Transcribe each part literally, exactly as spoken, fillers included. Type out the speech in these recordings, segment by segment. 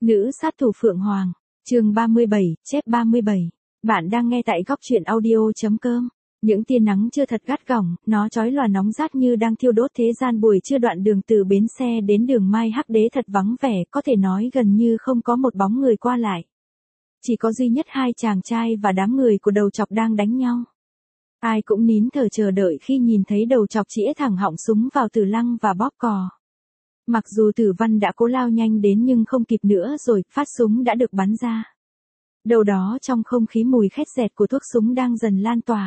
Nữ sát thủ Phượng Hoàng, chương ba mươi bảy, chép ba mươi bảy. Bạn đang nghe tại góc truyện audio.com. Những tia nắng chưa thật gắt gỏng, nó chói lòa nóng rát như đang thiêu đốt thế gian buổi trưa đoạn đường từ bến xe đến đường Mai Hắc Đế thật vắng vẻ, có thể nói gần như không có một bóng người qua lại. Chỉ có duy nhất hai chàng trai và đám người của đầu chọc đang đánh nhau. Ai cũng nín thở chờ đợi khi nhìn thấy đầu chọc chĩa thẳng họng súng vào Tử Lăng và bóp cò. Mặc dù Tử Văn đã cố lao nhanh đến nhưng không kịp nữa rồi, phát súng đã được bắn ra. Đâu đó trong không khí mùi khét dẹt của thuốc súng đang dần lan tỏa.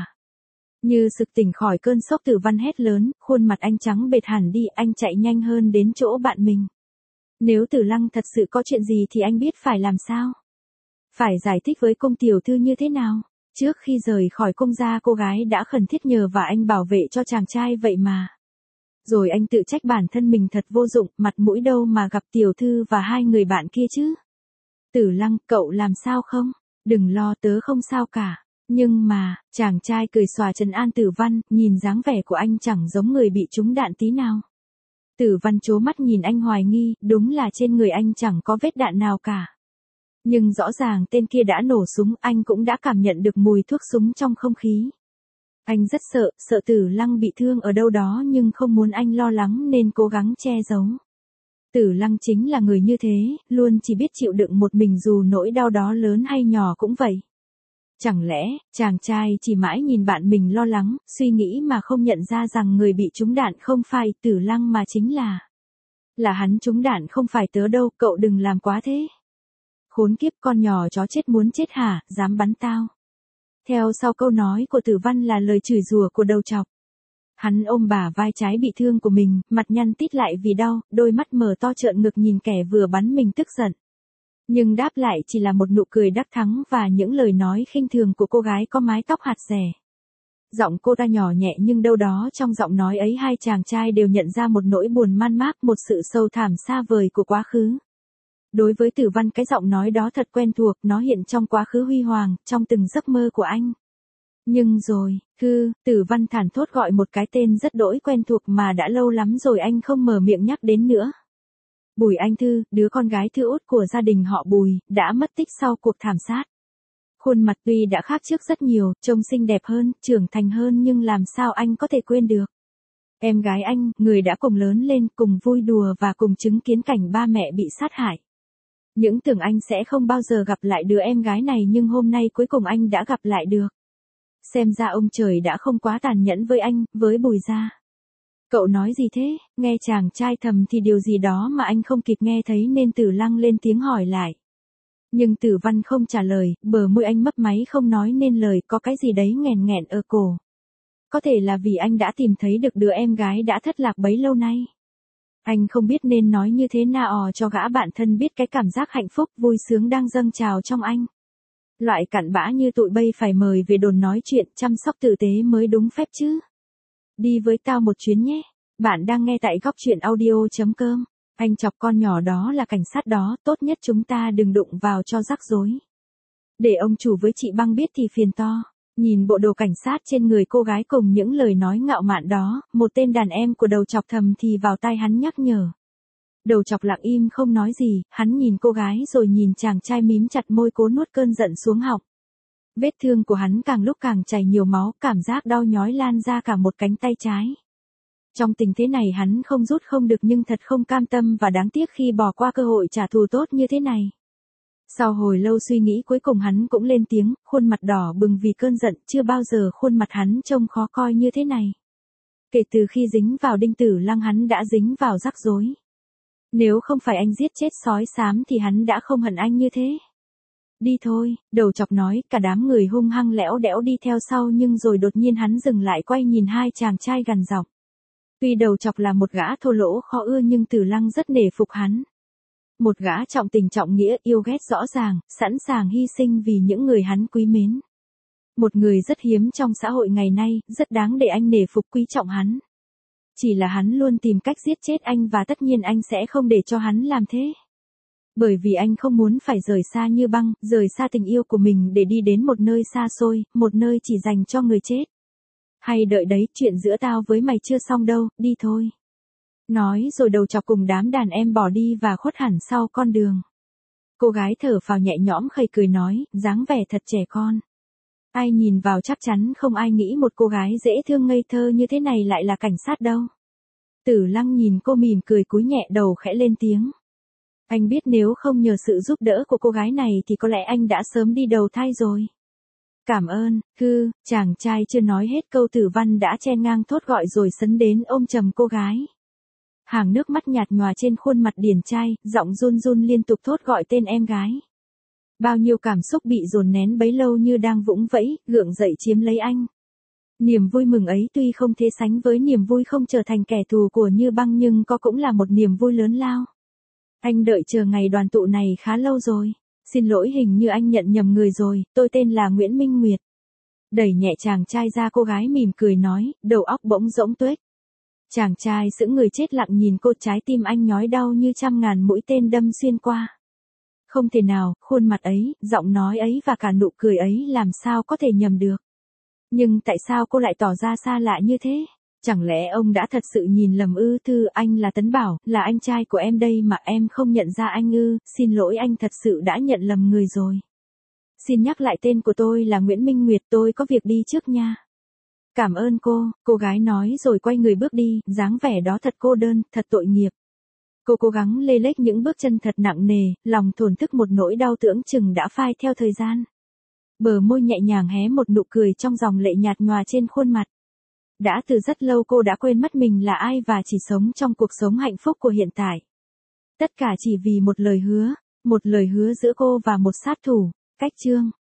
Như sực tỉnh khỏi cơn sốc, Tử Văn hét lớn, khuôn mặt anh trắng bệch hẳn đi, anh chạy nhanh hơn đến chỗ bạn mình. Nếu Tử Lăng thật sự có chuyện gì thì anh biết phải làm sao? Phải giải thích với cung tiểu thư như thế nào? Trước khi rời khỏi cung gia cô gái đã khẩn thiết nhờ và anh bảo vệ cho chàng trai vậy mà. Rồi anh tự trách bản thân mình thật vô dụng, mặt mũi đâu mà gặp tiểu thư và hai người bạn kia chứ. Tử Lăng, cậu làm sao không? Đừng lo, tớ không sao cả. Nhưng mà, chàng trai cười xòa trấn an Tử Văn, nhìn dáng vẻ của anh chẳng giống người bị trúng đạn tí nào. Tử Văn trố mắt nhìn anh hoài nghi, đúng là trên người anh chẳng có vết đạn nào cả. Nhưng rõ ràng tên kia đã nổ súng, anh cũng đã cảm nhận được mùi thuốc súng trong không khí. Anh rất sợ, sợ Tử Lăng bị thương ở đâu đó nhưng không muốn anh lo lắng nên cố gắng che giấu. Tử Lăng chính là người như thế, luôn chỉ biết chịu đựng một mình dù nỗi đau đó lớn hay nhỏ cũng vậy. Chẳng lẽ, chàng trai chỉ mãi nhìn bạn mình lo lắng, suy nghĩ mà không nhận ra rằng người bị trúng đạn không phải Tử Lăng mà chính là... Là hắn trúng đạn không phải tớ đâu, cậu đừng làm quá thế. Khốn kiếp, con nhỏ chó chết muốn chết hả, dám bắn tao. Theo sau câu nói của Tử Văn là lời chửi rủa của đầu chọc. Hắn ôm bả vai trái bị thương của mình, mặt nhăn tít lại vì đau, đôi mắt mở to trợn ngực nhìn kẻ vừa bắn mình tức giận. Nhưng đáp lại chỉ là một nụ cười đắc thắng và những lời nói khinh thường của cô gái có mái tóc hạt rẻ. Giọng cô ta nhỏ nhẹ nhưng đâu đó trong giọng nói ấy hai chàng trai đều nhận ra một nỗi buồn man mác, một sự sâu thẳm xa vời của quá khứ. Đối với Tử Văn cái giọng nói đó thật quen thuộc, nó hiện trong quá khứ huy hoàng, trong từng giấc mơ của anh. Nhưng rồi, hư, Tử Văn thản thốt gọi một cái tên rất đỗi quen thuộc mà đã lâu lắm rồi anh không mở miệng nhắc đến nữa. Bùi Anh Thư, đứa con gái thứ út của gia đình họ Bùi, đã mất tích sau cuộc thảm sát. Khuôn mặt tuy đã khác trước rất nhiều, trông xinh đẹp hơn, trưởng thành hơn nhưng làm sao anh có thể quên được. Em gái anh, người đã cùng lớn lên, cùng vui đùa và cùng chứng kiến cảnh ba mẹ bị sát hại. Những tưởng anh sẽ không bao giờ gặp lại đứa em gái này nhưng hôm nay cuối cùng anh đã gặp lại được. Xem ra ông trời đã không quá tàn nhẫn với anh, với Bùi gia. Cậu nói gì thế? Nghe chàng trai thầm thì điều gì đó mà anh không kịp nghe thấy nên Tử Lăng lên tiếng hỏi lại. Nhưng Tử Văn không trả lời, bờ môi anh mấp máy không nói nên lời, có cái gì đấy nghẹn nghẹn ở cổ. Có thể là vì anh đã tìm thấy được đứa em gái đã thất lạc bấy lâu nay. Anh không biết nên nói như thế nào cho gã bạn thân biết cái cảm giác hạnh phúc vui sướng đang dâng trào trong anh. Loại cặn bã như tụi bây phải mời về đồn nói chuyện chăm sóc tử tế mới đúng phép chứ. Đi với tao một chuyến nhé. Bạn đang nghe tại góc truyện audio.com. Anh chọc con nhỏ đó là cảnh sát đó, tốt nhất chúng ta đừng đụng vào cho rắc rối. Để ông chủ với chị Băng biết thì phiền to. Nhìn bộ đồ cảnh sát trên người cô gái cùng những lời nói ngạo mạn đó, một tên đàn em của đầu chọc thầm thì vào tai hắn nhắc nhở. Đầu chọc lặng im không nói gì, hắn nhìn cô gái rồi nhìn chàng trai mím chặt môi cố nuốt cơn giận xuống họng. Vết thương của hắn càng lúc càng chảy nhiều máu, cảm giác đau nhói lan ra cả một cánh tay trái. Trong tình thế này hắn không rút không được nhưng thật không cam tâm và đáng tiếc khi bỏ qua cơ hội trả thù tốt như thế này. Sau hồi lâu suy nghĩ cuối cùng hắn cũng lên tiếng, khuôn mặt đỏ bừng vì cơn giận, chưa bao giờ khuôn mặt hắn trông khó coi như thế này. Kể từ khi dính vào Đinh Tử Lăng hắn đã dính vào rắc rối. Nếu không phải anh giết chết sói xám thì hắn đã không hận anh như thế. Đi thôi, đầu chọc nói, cả đám người hung hăng lẽo đẽo đi theo sau nhưng rồi đột nhiên hắn dừng lại quay nhìn hai chàng trai gằn giọng. Tuy đầu chọc là một gã thô lỗ khó ưa nhưng Tử Lăng rất nể phục hắn. Một gã trọng tình trọng nghĩa, yêu ghét rõ ràng, sẵn sàng hy sinh vì những người hắn quý mến. Một người rất hiếm trong xã hội ngày nay, rất đáng để anh nể phục quý trọng hắn. Chỉ là hắn luôn tìm cách giết chết anh và tất nhiên anh sẽ không để cho hắn làm thế. Bởi vì anh không muốn phải rời xa Như Băng, rời xa tình yêu của mình để đi đến một nơi xa xôi, một nơi chỉ dành cho người chết. Hay đợi đấy, chuyện giữa tao với mày chưa xong đâu, đi thôi. Nói rồi đầu chọc cùng đám đàn em bỏ đi và khuất hẳn sau con đường. Cô gái thở phào nhẹ nhõm khây cười nói, dáng vẻ thật trẻ con. Ai nhìn vào chắc chắn không ai nghĩ một cô gái dễ thương ngây thơ như thế này lại là cảnh sát đâu. Tử Lăng nhìn cô mỉm cười cúi nhẹ đầu khẽ lên tiếng. Anh biết nếu không nhờ sự giúp đỡ của cô gái này thì có lẽ anh đã sớm đi đầu thai rồi. Cảm ơn, hư, chàng trai chưa nói hết câu Tử Văn đã chen ngang thốt gọi rồi sấn đến ôm chầm cô gái. Hàng nước mắt nhạt nhòa trên khuôn mặt điển trai, giọng run run liên tục thốt gọi tên em gái. Bao nhiêu cảm xúc bị dồn nén bấy lâu như đang vũng vẫy, gượng dậy chiếm lấy anh. Niềm vui mừng ấy tuy không thể sánh với niềm vui không trở thành kẻ thù của Như Băng nhưng có cũng là một niềm vui lớn lao. Anh đợi chờ ngày đoàn tụ này khá lâu rồi. Xin lỗi hình như anh nhận nhầm người rồi, tôi tên là Nguyễn Minh Nguyệt. Đẩy nhẹ chàng trai ra cô gái mỉm cười nói, đầu óc bỗng rỗng tuếch. Chàng trai sững người chết lặng nhìn cô, trái tim anh nhói đau như trăm ngàn mũi tên đâm xuyên qua. Không thể nào, khuôn mặt ấy, giọng nói ấy và cả nụ cười ấy làm sao có thể nhầm được. Nhưng tại sao cô lại tỏ ra xa lạ như thế? Chẳng lẽ ông đã thật sự nhìn lầm ư? Thư, anh là Tấn Bảo, là anh trai của em đây mà em không nhận ra anh ư? Xin lỗi, anh thật sự đã nhận lầm người rồi. Xin nhắc lại tên của tôi là Nguyễn Minh Nguyệt, tôi có việc đi trước nha. Cảm ơn cô, cô gái nói rồi quay người bước đi, dáng vẻ đó thật cô đơn, thật tội nghiệp. Cô cố gắng lê lết những bước chân thật nặng nề, lòng thổn thức một nỗi đau tưởng chừng đã phai theo thời gian. Bờ môi nhẹ nhàng hé một nụ cười trong dòng lệ nhạt nhòa trên khuôn mặt. Đã từ rất lâu cô đã quên mất mình là ai và chỉ sống trong cuộc sống hạnh phúc của hiện tại. Tất cả chỉ vì một lời hứa, một lời hứa giữa cô và một sát thủ. Cách chương